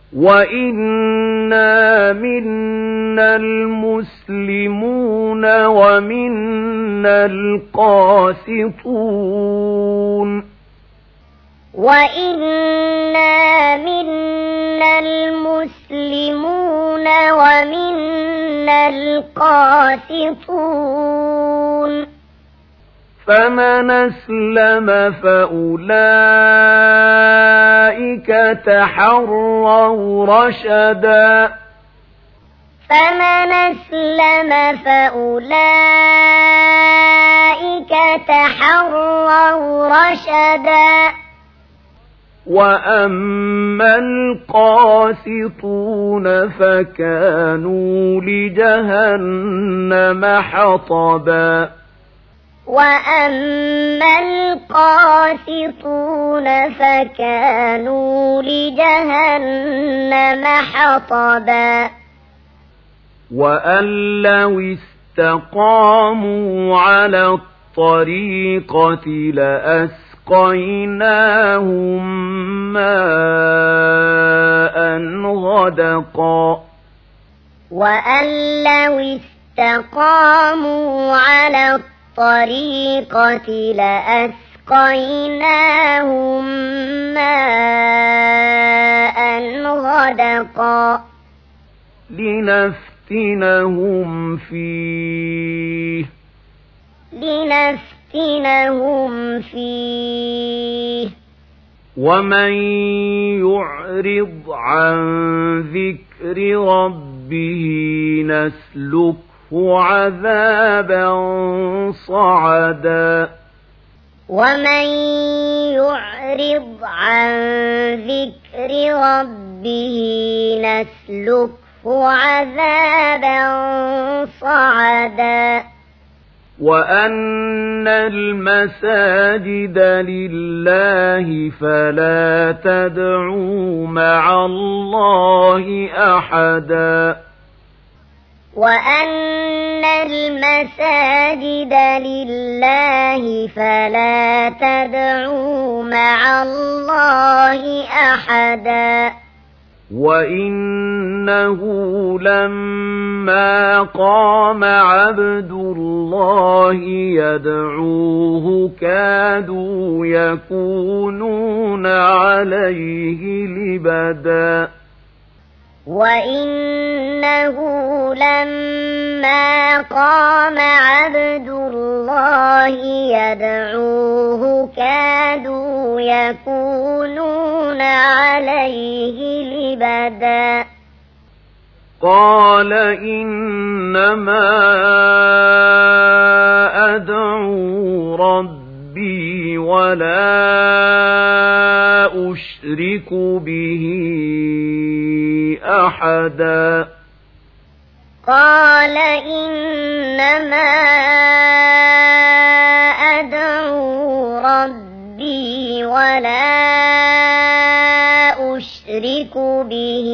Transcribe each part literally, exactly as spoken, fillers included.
وإنا منا المسلمون ومنا القاسطون وإنا منا المسلمون ومنا القاسطون فمن أسلم فأولئك تحروا رشدا فمن أسلم فأولئك تحروا رشدا وأما القاسطون فكانوا لجهنم حطبا وأما القاسطون فكانوا لجهنم حطبا وأن لو استقاموا على الطريقة لأسقيناهم ماء غدقا وأن لو استقاموا على الطريقة لأسقيناهم ماء غدقا لنفتنهم فيه لنفتنهم فيه ومن يعرض عن ذكر ربه نسلكه عذابا صعدا ومن يعرض عن ذكر ربه نسلكه عذابا صعدا وأن المساجد لله فلا تدعوا مع الله أحدا وأن المساجد لله فلا تدعوا مع الله أحدا وإنه لما قام عبد الله يدعوه كادوا يكونون عليه لبدا وإنه لما قام عبد الله يدعوه كادوا يكونون عليه لبدا قال إنما أدعو ربي ولا أشرك به أحدا قال إنما أدعو ربي ولا أشرك به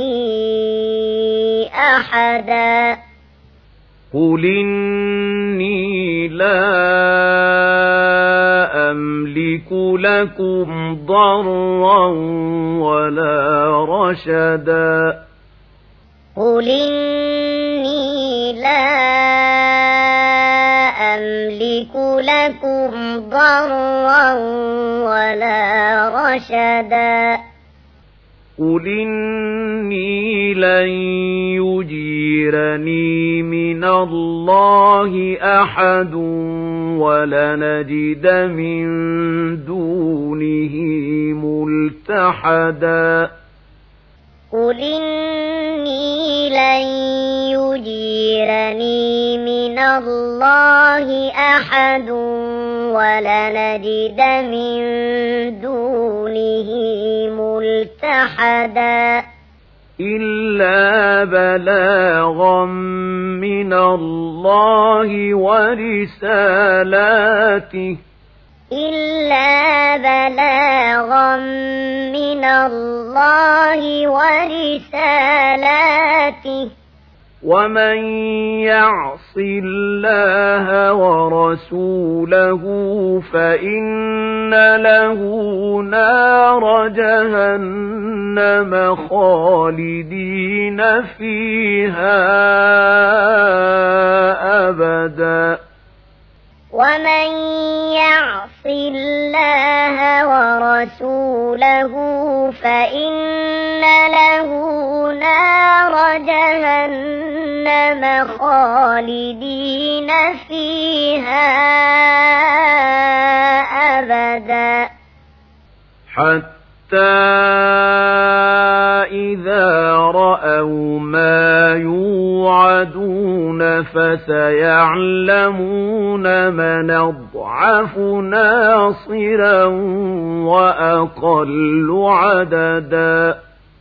أحدا قل إني لا أملك لكم ضرا ولا رشدا قل إني لا أملك لكم ضرا ولا رشدا قل إني لن يجيرني من الله أحد ولنجد من دونه ملتحدا قل إني لن يجيرني من الله أحد ولنجد من دونه ملتحدا إلا بلاغا من الله ورسالاته إلا بلاغا من الله ورسالاته ومن يعص الله ورسوله فإن له نار جهنم خالدين فيها أبدا ومن يعص الله ورسوله فإن له نار جهنم خالدين فيها أبدا حتى إذا رأوا ما يوعدون فسيعلمون من أضعف ناصرا وأقل عددا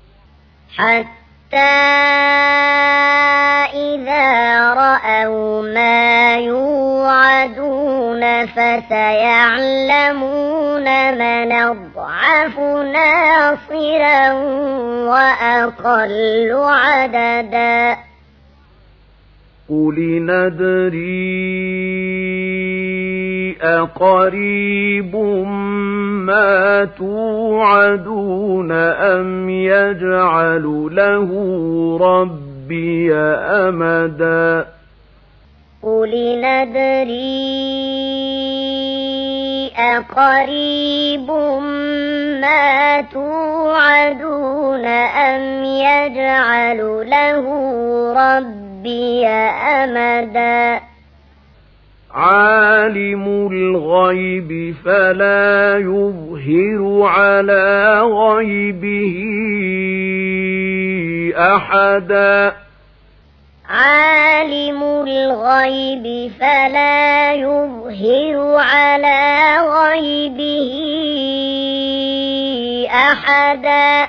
حتى إذا رأوا ما يوعدون فسيعلمون من أضعف ناصرا وأقل عددا قل ندري أقريب ما توعدون أم يجعل له ربي أمدا قل ندري أقريب ما توعدون أم يجعل له ربي أمدا عالم الغيب فلا يظهر على غيبه أحدا عالم الغيب فلا يظهر على غيبه أحدا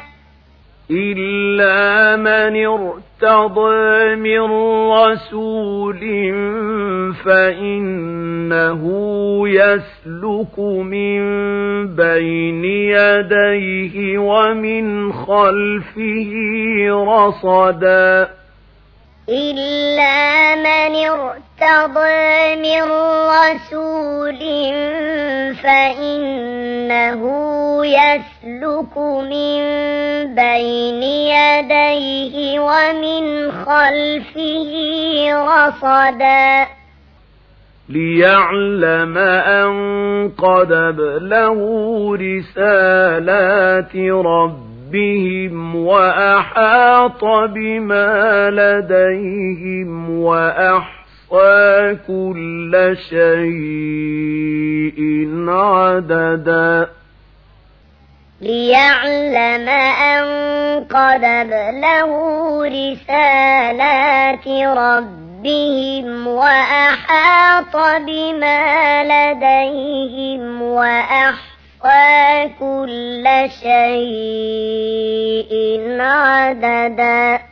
إلا من ارتضى من رسول فإنه يسلك من بين يديه ومن خلفه رصدا إلا من ارتضى من رسول فإنه يسلك من بين يديه ومن خلفه رصدا ليعلم أن قد أبلغوا رسالات ربهم وأحاط بما لديهم وأحصى كل شيء عددا ليعلم أن قد أبلغوا رسالات ربهم وأحاط بما لديهم وأحصى كل شيء عددا